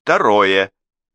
Второе.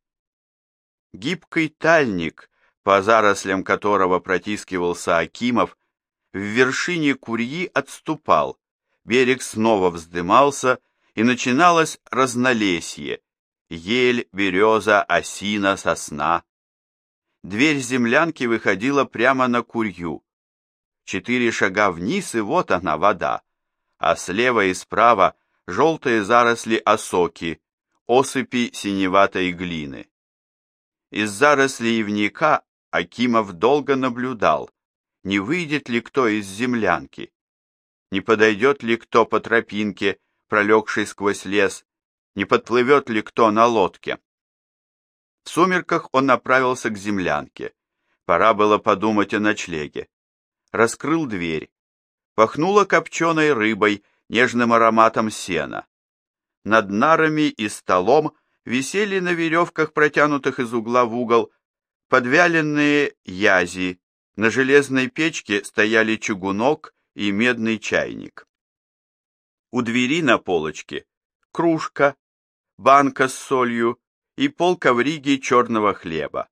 Гибкий тальник, по зарослям которого протискивался Акимов, в вершине Курьи отступал, берег снова вздымался, и начиналось разнолесье: ель, береза, осина, сосна. Дверь землянки выходила прямо на Курью. 4 шага вниз, и вот она, вода, а слева и справа желтые заросли осоки, осыпи синеватой глины. Из зарослей ивника Акимов долго наблюдал, не выйдет ли кто из землянки, не подойдет ли кто по тропинке, пролегшей сквозь лес, не подплывет ли кто на лодке. В сумерках он направился к землянке. Пора было подумать о ночлеге. Раскрыл дверь. Пахнуло копченой рыбой, нежным ароматом сена. Над нарами и столом висели на веревках, протянутых из угла в угол, подвяленные язи. На железной печке стояли чугунок и медный чайник. У двери на полочке кружка, банка с солью и полковриги черного хлеба.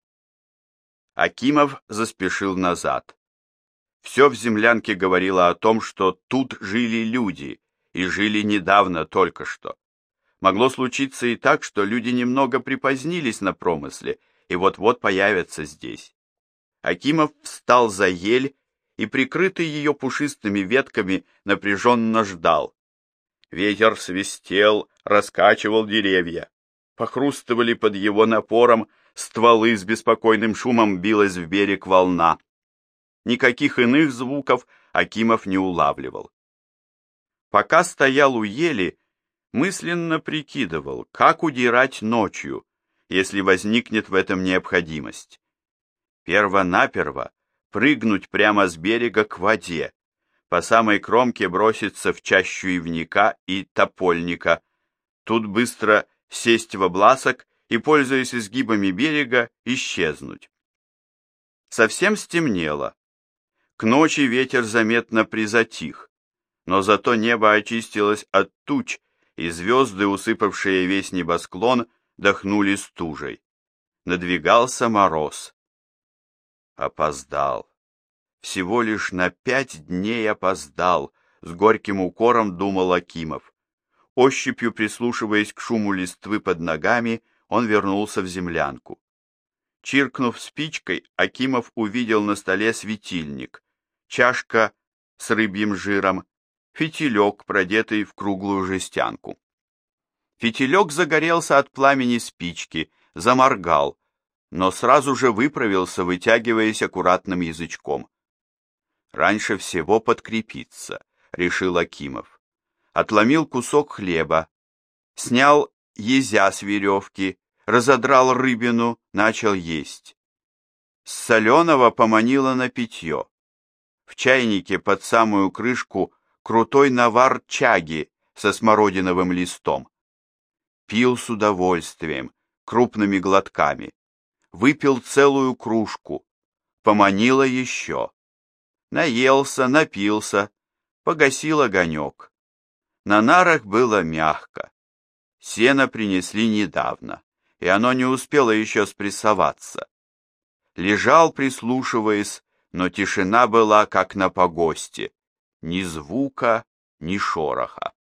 Акимов заспешил назад. Все в землянке говорило о том, что тут жили люди, и жили недавно только что. Могло случиться и так, что люди немного припозднились на промысле и вот-вот появятся здесь. Акимов встал за ель и, прикрытый ее пушистыми ветками, напряженно ждал. Ветер свистел, раскачивал деревья. Похрустывали под его напором стволы, с беспокойным шумом билась в берег волна. Никаких иных звуков Акимов не улавливал. Пока стоял у ели, мысленно прикидывал, как удирать ночью, если возникнет в этом необходимость. Перво-наперво прыгнуть прямо с берега к воде, по самой кромке броситься в чащу ивника и топольника, тут быстро сесть в обласок и, пользуясь изгибами берега, исчезнуть. Совсем стемнело. К ночи ветер заметно призатих, но зато небо очистилось от туч, и звезды, усыпавшие весь небосклон, дохнули стужей. Надвигался мороз. Опоздал. Всего лишь на 5 дней опоздал, с горьким укором думал Акимов. Ощупью прислушиваясь к шуму листвы под ногами, он вернулся в землянку. Чиркнув спичкой, Акимов увидел на столе светильник, чашка с рыбьим жиром, фитилек, продетый в круглую жестянку. Фитилек загорелся от пламени спички, заморгал, но сразу же выправился, вытягиваясь аккуратным язычком. «Раньше всего подкрепиться», — решил Акимов. Отломил кусок хлеба, снял езя с веревки, разодрал рыбину, начал есть. С соленого поманило на питье. В чайнике под самую крышку крутой навар чаги со смородиновым листом. Пил с удовольствием, крупными глотками. Выпил целую кружку. Поманило еще. Наелся, напился, погасил огонек. На нарах было мягко. Сено принесли недавно, и оно не успело еще спрессоваться. Лежал, прислушиваясь, но тишина была, как на погосте. Ни звука, ни шороха.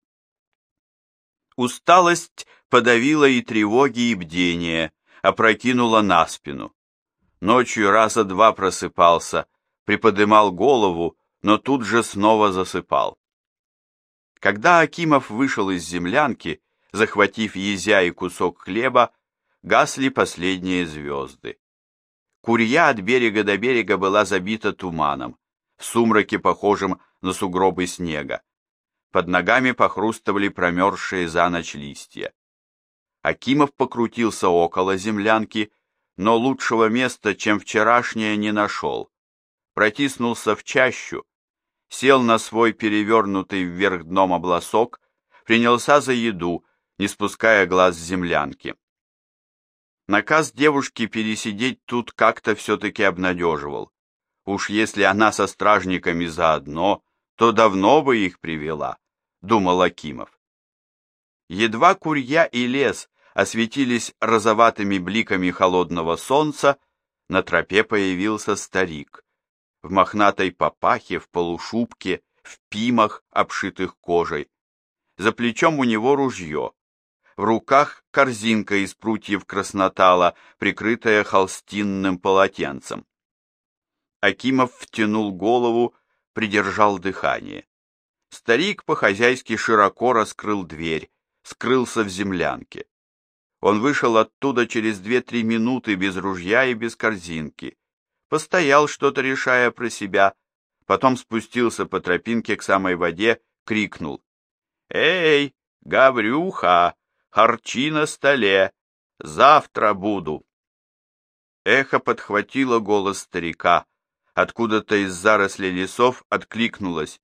Усталость подавила и тревоги, и бдение, опрокинула на спину. Ночью раза 2 просыпался, приподымал голову, но тут же снова засыпал. Когда Акимов вышел из землянки, захватив езя и кусок хлеба, гасли последние звезды. Курья от берега до берега была забита туманом, в сумраке, похожем на сугробы снега. Под ногами похрустывали промерзшие за ночь листья. Акимов покрутился около землянки, но лучшего места, чем вчерашнее, не нашел. Протиснулся в чащу, сел на свой перевернутый вверх дном обласок, принялся за еду, не спуская глаз с землянки. Наказ девушки пересидеть тут как-то все-таки обнадеживал. Уж если она со стражниками заодно, то давно бы их привела, думал Акимов. Едва Курья и лес осветились розоватыми бликами холодного солнца, на тропе появился старик. В мохнатой папахе, в полушубке, в пимах, обшитых кожей. За плечом у него ружье. В руках корзинка из прутьев краснотала, прикрытая холстинным полотенцем. Акимов втянул голову, придержал дыхание. Старик по-хозяйски широко раскрыл дверь, скрылся в землянке. Он вышел оттуда через 2-3 минуты без ружья и без корзинки. Постоял, что-то решая про себя, потом спустился по тропинке к самой воде, крикнул: «Эй, Гаврюха, харчи на столе, завтра буду!» Эхо подхватило голос старика, откуда-то из зарослей лесов откликнулось: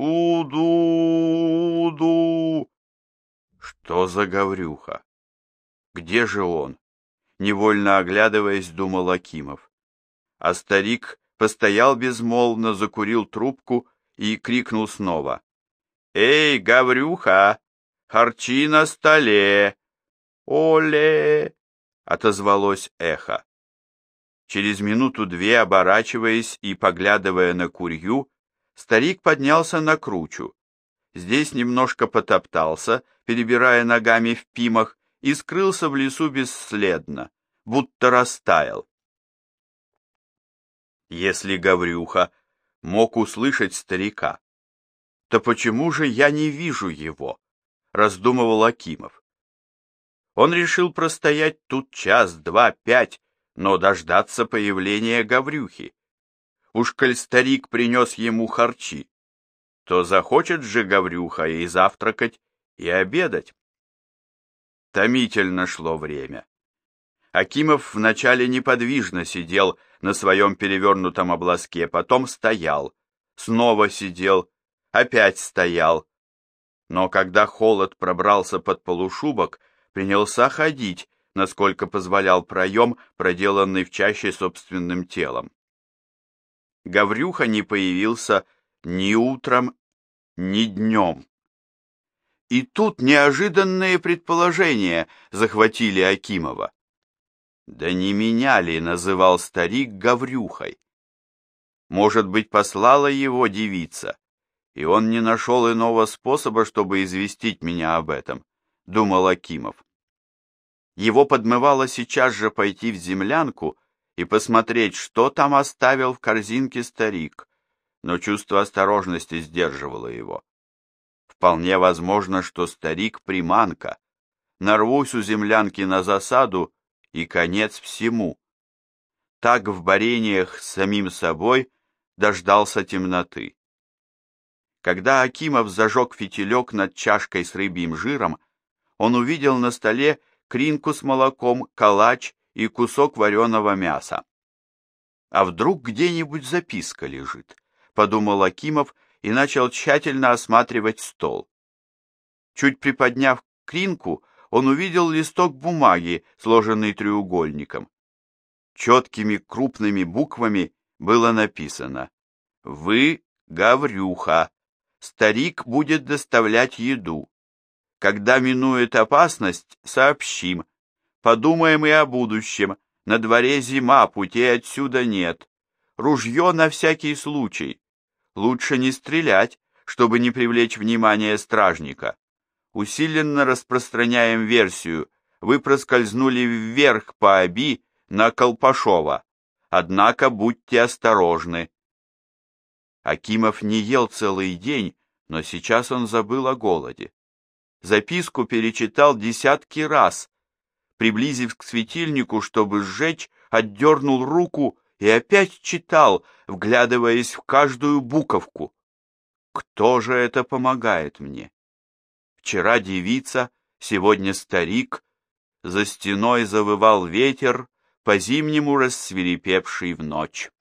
«Уду-ду!» Что за Гаврюха? Где же он? Невольно оглядываясь, думал Акимов. А старик постоял безмолвно, закурил трубку и крикнул снова: «Эй, Гаврюха, харчи на столе!» «Оле!» — отозвалось эхо. Через минуту-две, оборачиваясь и поглядывая на курью, старик поднялся на кручу. Здесь немножко потоптался, перебирая ногами в пимах, и скрылся в лесу бесследно, будто растаял. Если Гаврюха мог услышать старика, то почему же я не вижу его? Раздумывал Акимов. Он решил простоять тут час, два, 5, но дождаться появления Гаврюхи. Уж коль старик принес ему харчи, то захочет же Гаврюха и завтракать, и обедать. Томительно шло время. Акимов вначале неподвижно сидел на своем перевернутом облазке, потом стоял, снова сидел, опять стоял. Но когда холод пробрался под полушубок, принялся ходить, насколько позволял проем, проделанный в чаще собственным телом. Гаврюха не появился ни утром, ни днем. И тут неожиданные предположения захватили Акимова. Да не меня ли называл старик Гаврюхой? Может быть, послала его девица, и он не нашел иного способа, чтобы известить меня об этом, думал Акимов. Его подмывало сейчас же пойти в землянку и посмотреть, что там оставил в корзинке старик, но чувство осторожности сдерживало его. Вполне возможно, что старик приманка. Нарвусь у землянки на засаду, и конец всему. Так в борениях с самим собой дождался темноты. Когда Акимов зажег фитилек над чашкой с рыбьим жиром, он увидел на столе кринку с молоком, калач и кусок вареного мяса. А вдруг где-нибудь записка лежит, подумал Акимов и начал тщательно осматривать стол. Чуть приподняв кринку, он увидел листок бумаги, сложенный треугольником. Четкими крупными буквами было написано: «Вы Гаврюха. Старик будет доставлять еду. Когда минует опасность, сообщим. Подумаем и о будущем. На дворе зима, путей отсюда нет. Ружье на всякий случай. Лучше не стрелять, чтобы не привлечь внимание стражника. Усиленно распространяем версию. Вы проскользнули вверх по Оби на Колпашова. Однако будьте осторожны». Акимов не ел целый день, но сейчас он забыл о голоде. Записку перечитал десятки раз. Приблизив к светильнику, чтобы сжечь, отдернул руку и опять читал, вглядываясь в каждую буковку. Кто же это помогает мне? Вчера девица, сегодня старик, за стеной завывал ветер, по-зимнему рассвирепевший в ночь.